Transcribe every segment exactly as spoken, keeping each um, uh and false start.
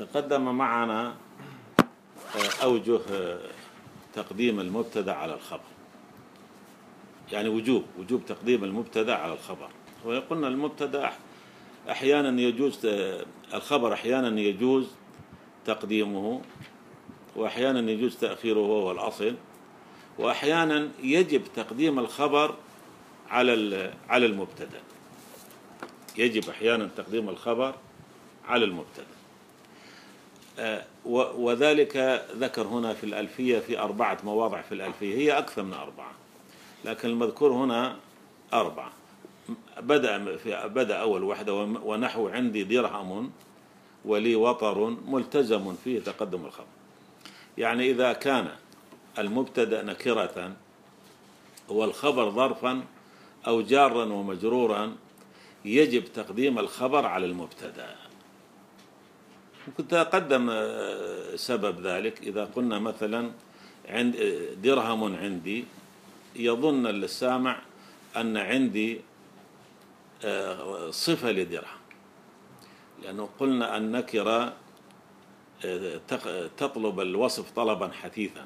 تقدم معنا أوجه تقديم المبتدأ على الخبر، يعني وجوب وجوب تقديم المبتدأ على الخبر. وقلنا المبتدأ أحيانا يجوز الخبر، أحيانا يجوز تقديمه، وأحيانا يجوز تأخيره وهو الأصل، وأحيانا يجب تقديم الخبر على على المبتدأ. يجب أحيانا تقديم الخبر على المبتدأ، وذلك ذكر هنا في الألفية في أربعة مواضع في الألفية، هي أكثر من أربعة لكن المذكور هنا أربعة. بدأ في بدأ أول واحدة ونحو عندي درهم ولي وطر ملتزم فيه تقدم الخبر. يعني إذا كان المبتدأ نكرة والخبر ظرفا أو جارا ومجرورا يجب تقديم الخبر على المبتدأ. كنت أقدم سبب ذلك. إذا قلنا مثلا عند درهم عندي، يظن السامع أن عندي صفة لدرهم، لأنه قلنا النكرة تطلب الوصف طلبا حثيثا.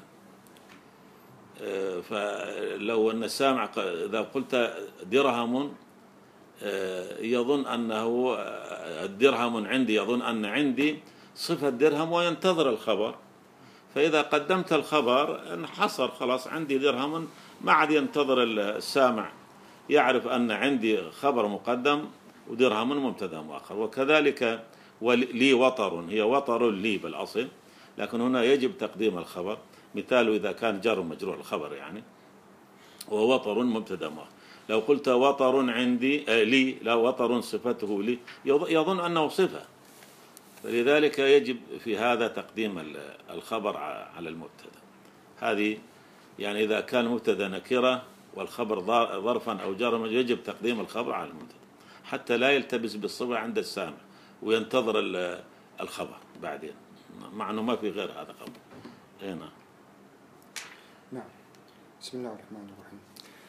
فلو أن السامع إذا قلت درهم يظن أنه الدرهم عندي، يظن أن عندي صفة درهم وينتظر الخبر. فإذا قدمت الخبر انحصر، خلاص عندي درهم، ما عاد ينتظر السامع، يعرف أن عندي خبر مقدم ودرهم مبتدأ مؤخر. وكذلك ولي وطر، هي وطر لي بالأصل، لكن هنا يجب تقديم الخبر. مثاله إذا كان جار مجرور الخبر يعني، ووطر مبتدأ مؤخر. لو قلت وطر عندي آه لي، لا وطر صفته لي، يظن أنه صفة. فلذلك يجب في هذا تقديم الخبر على المبتدأ. هذه يعني إذا كان مبتدأ نكرة والخبر ظرفا أو جارا يجب تقديم الخبر على المبتدأ حتى لا يلتبس بالصفة عند السامع وينتظر الخبر بعدين، مع أنه ما في غير هذا خبر. هنا نعم. بسم الله الرحمن الرحيم.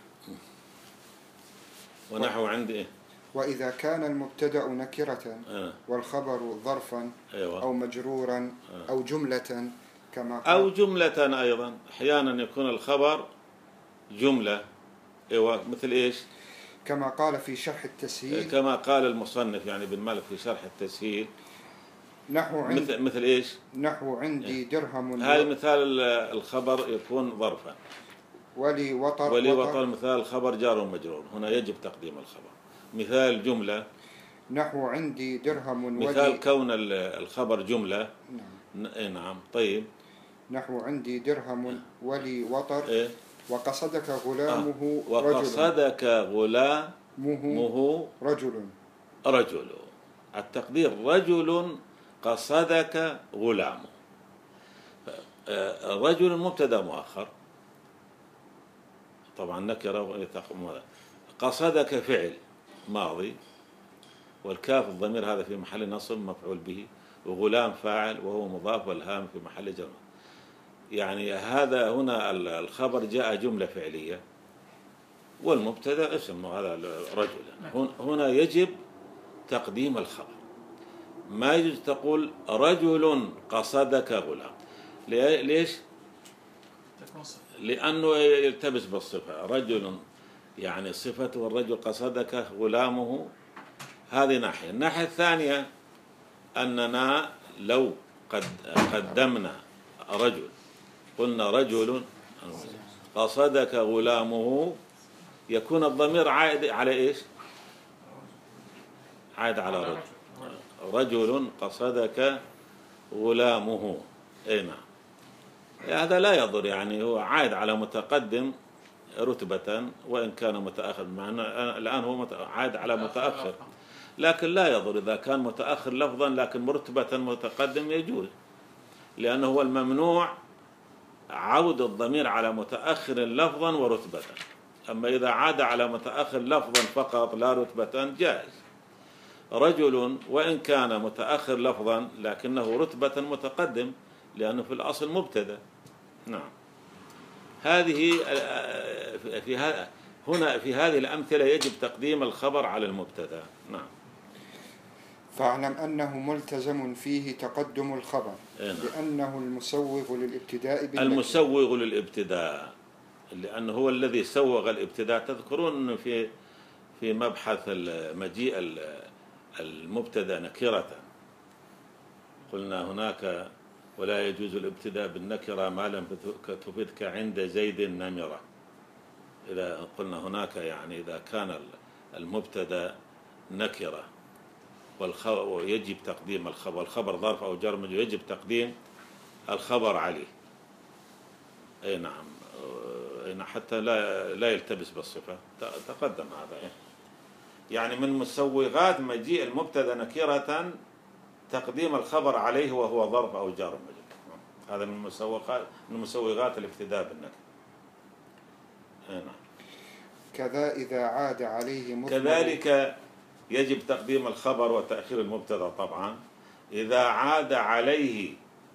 ونحو عندي إيه؟ وإذا كان المبتدأ نكرة آه. والخبر ظرفا أيوة. أو مجرورا آه. أو جملة كما قال، أو جملة أيضا. أحيانا يكون الخبر جملة، أيوة. مثل إيش؟ كما قال في شرح التسهيل، كما قال المصنف يعني بن مالك في شرح التسهيل، نحو عند مثل, مثل إيش؟ نحو عندي درهم. هذا مثال الخبر يكون ظرفا. ولي وطر ولي وطر مثال الخبر جار ومجرور، هنا يجب تقديم الخبر. مثال جملة نحو عندي درهم. مثال ولي كون الخبر جملة. نعم. نعم. طيب. نحو عندي درهم ولي وطر إيه؟ وقصدك غلامه آه. وقصدك غلامه رجل. رجل. التقدير رجل قصدك غلامه. رجل مبتدا مؤخر طبعا نكره. قصدك فعل ماضي، والكاف الضمير هذا في محل نصب مفعول به، وغلام فاعل وهو مضاف، والهام في محل جر. يعني هذا هنا الخبر جاء جملة فعلية والمبتدا اسم هذا رجل. هنا يجب تقديم الخبر. ما يجوز تقول رجل قصدك غلام. ليش؟ لأنه يلتبس بالصفة. رجل يعني صفته الرجل، قصدك غلامه. هذه ناحية. الناحية الثانية أننا لو قد قدمنا رجل، قلنا رجل قصدك غلامه، يكون الضمير عائد على إيش؟ عائد على رجل. رجل قصدك غلامه. أي نعم. هذا لا يضر، يعني هو عائد على متقدم رتبة وإن كان متأخر. معنى الآن هو عائد على متأخر، لكن لا يضر إذا كان متأخر لفظا لكن مرتبة متقدم يجوز، لأنه هو الممنوع عود الضمير على متأخر لفظا ورتبة. أما إذا عاد على متأخر لفظا فقط لا رتبة جائز. رجل وإن كان متأخر لفظا لكنه رتبة متقدم، لأنه في الأصل مبتدأ. نعم. هذه في هذا هنا في هذه الأمثلة يجب تقديم الخبر على المبتدأ. نعم. فاعلم أنه ملتزم فيه تقدم الخبر لأنه المسوغ للابتداء بالنكرة. المسوغ للابتداء لأنه هو الذي سوغ الابتداء. تذكرون أنه في في مبحث مجيء المبتدأ نكرة قلنا هناك ولا يجوز الابتداء بالنكرة ما لم تفدك عند زيد نمرة. إذا قلنا هناك يعني إذا كان المبتدأ نكرة ويجب تقديم الخبر، الخبر ظرف أو جر مجرور يجب تقديم الخبر عليه. أي نعم، حتى لا لا يلتبس بالصفة. تقدم هذا يعني من مسوغات مجيء المبتدأ نكرة تقديم الخبر عليه وهو ظرف أو جار مجرور. هذا من مسوغات من مسوغات الابتداء بالنكرة. نعم. كذا إذا عاد عليه مضمر. كذلك يجب تقديم الخبر وتأخير المبتدأ طبعا إذا عاد عليه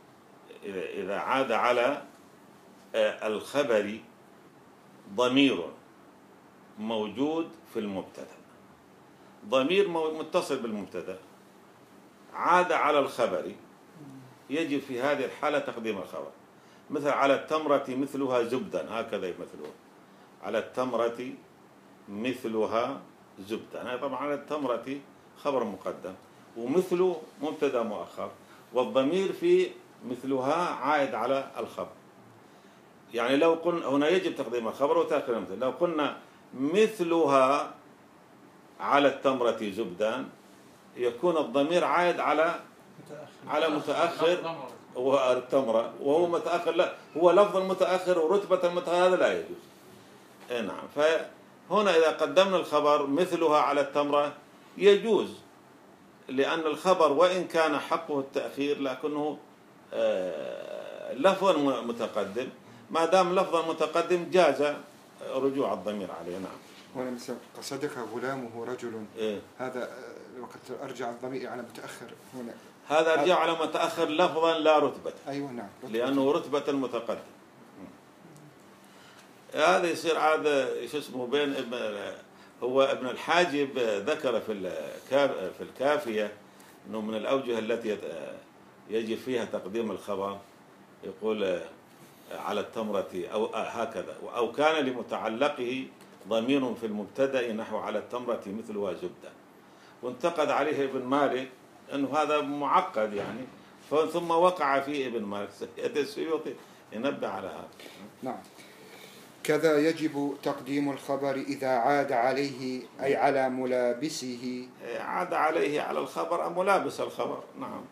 إذا عاد على الخبر ضمير موجود في المبتدأ، ضمير متصل بالمبتدأ عاد على الخبر، يجب في هذه الحالة تقديم الخبر. مثل على التمرة مثلها زبدا، هكذا يمثلون على التمرة مثلها زبدا. هذا طبعا على التمرة خبر مقدم ومثل مبتدأ مؤخر، والضمير في مثلها عائد على الخبر. يعني لو قلنا هنا يجب تقديم الخبر وتأخير المبتدأ. لو قلنا مثلها على التمرة زبدا يكون الضمير عائد على متأخر. على متأخر والتمرة، وهو متأخر لا هو لفظ المتأخر ورتبة المتأخر، هذا لا يجوز. نعم. فهنا إذا قدمنا الخبر مثلها على التمرة يجوز، لأن الخبر وإن كان حقه التأخير لكنه لفظ متقدم، ما دام لفظ متقدم جاز رجوع الضمير عليه. نعم. هنا مثل قصدك غلامه رجل، إيه؟ هذا وقت أرجع الضمير على متأخر هنا، هذا أرجع على متأخر لفظا لا رتبة. أيوة نعم، رتبة. لأنه رتبة متقدم. هذا يصير عاد شو اسمه بين هو ابن الحاجب ذكر في في الكافية أنه من الأوجه التي يجب فيها تقديم الخبر يقول على التمرة أو هكذا، أو كان لمتعلقه ضمير في المبتدأ نحو على التمرة مثلها زبدة. وانتقد عليه ابن مالك أنه هذا معقد يعني، ثم وقع فيه ابن مالك. السيوطي ينبه على هذا. نعم. كذا يجب تقديم الخبر إذا عاد عليه أي على ملابسه. عاد عليه على الخبر أم ملابس الخبر. نعم.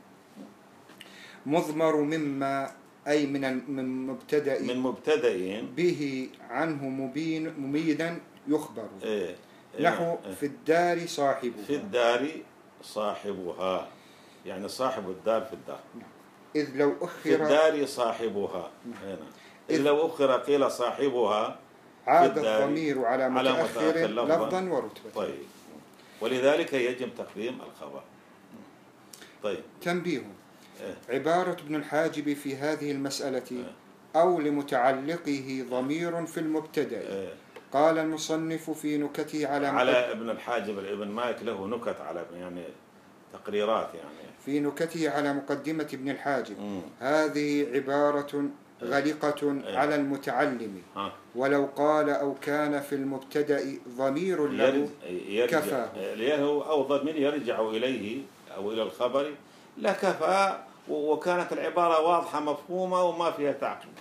مضمر مما أي من من مبتدأ من مبتدأ به عنه مبين مميدا يخبر. إيه. نحو إيه. في الدار صاحبها. في الدار صاحبها يعني صاحب الدار في الدار. إذ لو أخر في الدار صاحبها. هنا إذ لو أخر قيل صاحبها عاد الضمير على متأخر لفظا ورتبة. طيب. ولذلك يجب تقديم الخبر. طيب. تنبيه. إيه؟ عبارة ابن الحاجب في هذه المسألة إيه؟ أو لمتعلقه ضمير في المبتدأ. إيه؟ قال المصنف في نكته على على ابن الحاجب ابن مالك له نكت على يعني تقريرات يعني في نكته على مقدمة ابن الحاجب م. هذه عبارة غلقة إيه؟ على المتعلم ها. ولو قال أو كان في المبتدأ ضمير له كفى، أو ضمير يرجع إليه أو إلى الخبر لا كفى، وكانت العبارة واضحة مفهومة وما فيها تعقيد.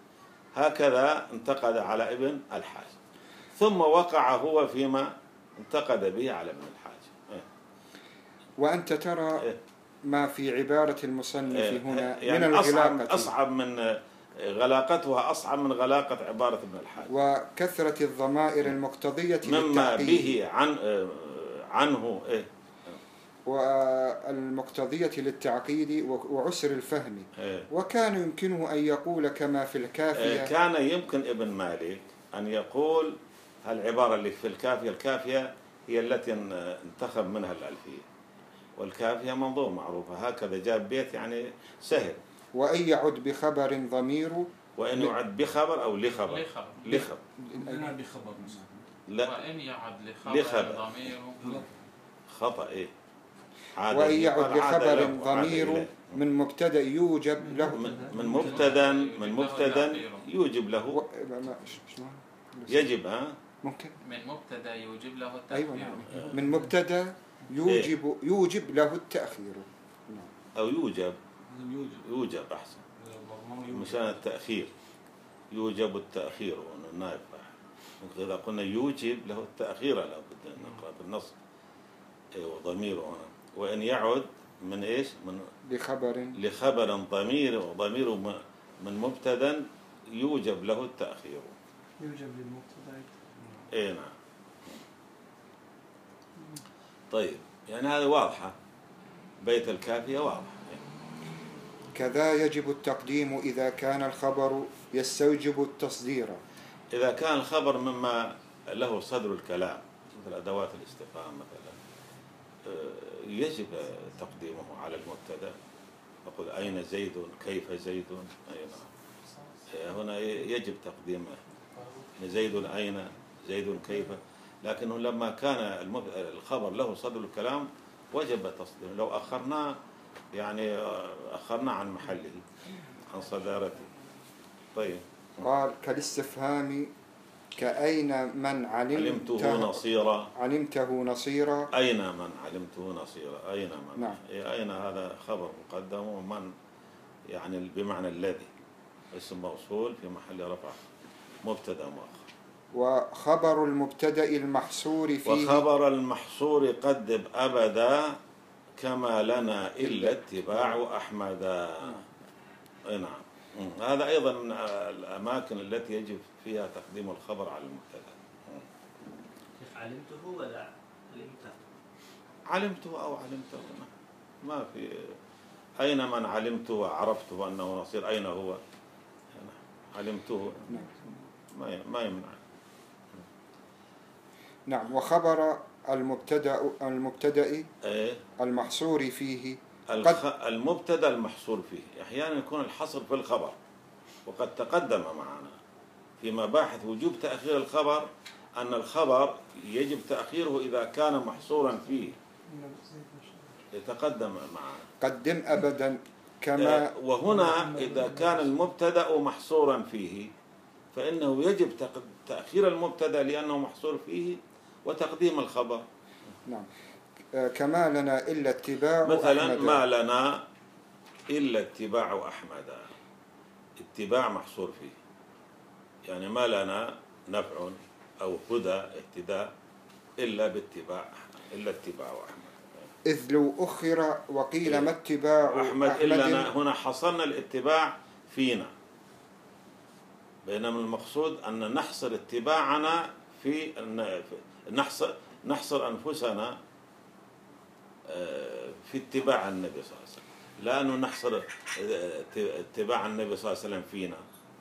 هكذا انتقد على ابن الحاجب، ثم وقع هو فيما انتقد به على ابن الحاجب. إيه؟ وأنت ترى إيه؟ ما في عبارة المصنف إيه؟ هنا يعني من الغلاقة أصعب من غلاقتها أصعب من غلاقة عبارة ابن الحاجب، وكثرة الضمائر المقتضية مما به عن عنه إيه؟ والمقتضية للتعقيد وعسر الفهم. إيه؟ وكان يمكنه أن يقول كما في الكافية. إيه؟ كان يمكن ابن مالك أن يقول العبارة اللي في الكافية، الكافية هي التي انتخب منها الألفية، والكافية منظور معروفة، هكذا جاب بيت يعني سهل. وأن يعد بخبر ضمير، وأن يعد بخبر أو لخبر لخبر لخبر أنا بخبر مثلا. لا، وأن يعد لخبر ضمير خطأ. إيه وإن يعد لخبر ضمير من مبتدأ يوجب له من مبتدأ من مبتدأ يوجب له يجب ها ممكن من مبتدأ يوجب له التأخير. أيوة نعم. من مبتدأ يوجب يوجب له التأخير أو يوجب يوجب أحسن مشان التأخير يوجب التأخير والنائب إذا قلنا يوجب له التأخير لا بد أن نقرأ بالنص أيوة ضميره هنا وإن يعد من إيش من لخبر لخبر ضمير وضمير من مبتدا يوجب له التأخير يوجب للمبتدا اي نعم. طيب يعني هذه واضحة بيت الكافية واضح. كذا يجب التقديم إذا كان الخبر يستوجب التصدير إذا كان الخبر مما له صدر الكلام مثل أدوات الاستفهام مثلا يجب تقديمه على المبتدا نقول أين زيد كيف زيد أي نعم هنا يجب تقديمه زيد أين زيد كيف لكنه لما كان الخبر له صدر الكلام وجب تصديره لو أخرناه يعني أخرنا عن محله عن صدارته. طيب قال كالاستفهام كأين من علمته, علمته نصيرا علمته نصيرا أين من علمته نصيرا أين من نعم. أين هذا خبر مقدم ومن يعني بمعنى الذي اسم موصول في محل رفع مبتدا مؤخر. وخبر المبتدا المحصور فيه وخبر المحصور قدم أبدا كما لنا إلا اتباع أحمدا. نعم هذا أيضا من الأماكن التي يجب فيها تقديم الخبر على المبتدا. علمته ولا علمته علمته أو علمته ما في أين من علمته وعرفته أنه نصير أين هو علمته ما ما يمنع. نعم. وخبر المبتدا المبتدا إيه؟ المحصور فيه الخ... المبتدا المحصور فيه أحيانا يكون الحصر في الخبر وقد تقدم معنا في مباحث وجوب تأخير الخبر أن الخبر يجب تأخيره إذا كان محصورا فيه يتقدم معنا قدم أبدا كما وهنا إذا كان المبتدا محصورا فيه فإنه يجب تأخير المبتدا لأنه محصور فيه وتقديم الخبر. نعم. كما لنا إلا اتباع مثلا أحمد. ما لنا إلا اتباع أحمد اتباع محصور فيه يعني ما لنا نفع أو هدى اهتداء إلا باتباع إلا اتباع أحمد. إذ لو أخر وقيل ما اتباع أحمد, أحمد إلا هنا حصرنا الاتباع فينا بينما المقصود أن نحصر اتباعنا في نحصر نحصر أنفسنا في اتباع النبي صلى الله عليه وسلم لا أنه نحصر اتباع النبي صلى الله عليه وسلم فينا.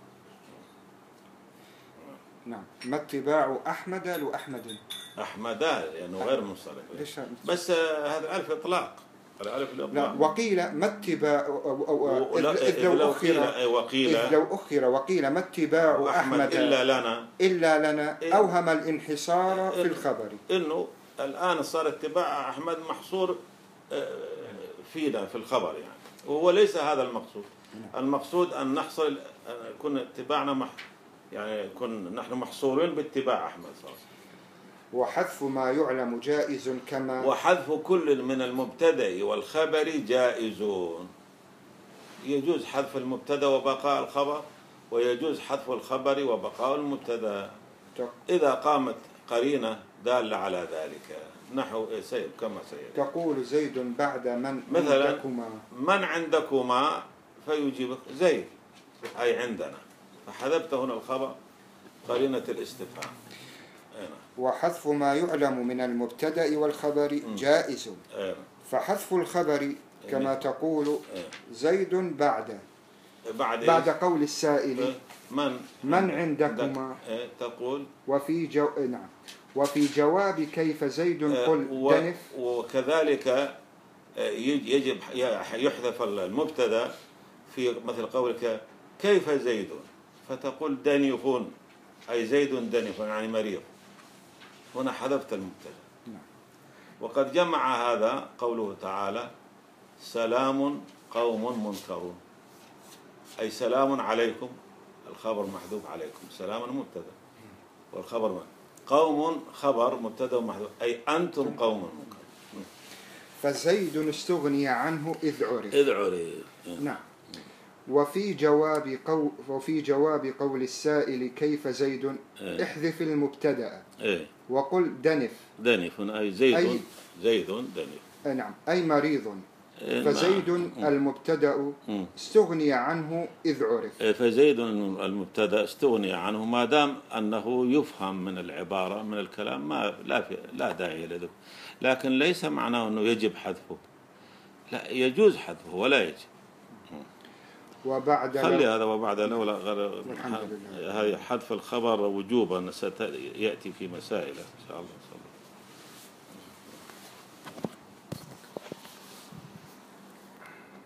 نعم. ما اتباع أحمد لو أحمد أحمد لأنه غير منصرف بس هذا ألف إطلاق الألف الإطلاق. وقيل ما اتباع إذ لو أخر وقيل إذ لو أخر وقيل ما اتباع أحمد إلا لنا إلا لنا أوهم الانحصار في الخبر إنه الآن صار اتباع أحمد محصور فينا في الخبر يعني وهو ليس هذا المقصود. المقصود أن نحصل أن يكون اتباعنا مح يعني يكون نحن محصورين باتباع أحمد صلى الله عليه وسلم. وحذف ما يعلم جائز كما وحذف كل من المبتدأ والخبر جائز يجوز حذف المبتدأ وبقاء الخبر ويجوز حذف الخبر وبقاء المبتدأ إذا قامت قرينة دالة على ذلك نحو سيد كما سيد تقول زيد بعد من مثلا عندكما من عندكما فيجيبك زيد أي عندنا فحذفت هنا الخبر قرينة الاستفهام. وحذف ما يعلم من المبتدأ والخبر جائز فحذف الخبر كما تقول زيد بعد بعد, بعد قول السائل من من عندكما تقول وفي جو... نعم وفي جواب كيف زيد قل دنف. وكذلك يجب يحذف المبتدا في مثل قولك كيف زيد فتقول دنف أي زيد دنف يعني مريض هنا حذفت المبتدا. وقد جمع هذا قوله تعالى سلام قوم منكرون، أي سلام عليكم، الخبر محذوف عليكم، سلام مبتدا والخبر ما. قوم خبر مبتدا ومحذوف، أي أنتم قوم منكرون. فزيد استغني عنه إذ عرف. إذ عرف. نعم. وفي جواب قول وفي جواب قول السائل كيف زيد إيه؟ احذف المبتدأ إيه؟ وقل دنف. دنف أي زيد أي زيد دنف. نعم أي مريض. فزيد المبتدأ استغني عنه إذ عرف. فزيد المبتدأ استغني عنه ما دام أنه يفهم من العبارة من الكلام ما لا في لا داعي له، لكن ليس معناه أنه يجب حذفه، لا يجوز حذفه ولا يجب. وبعد خلي هذا وبعد لولا غير هذه حذف الخبر وجوبا سيأتي في مسائل إن شاء الله.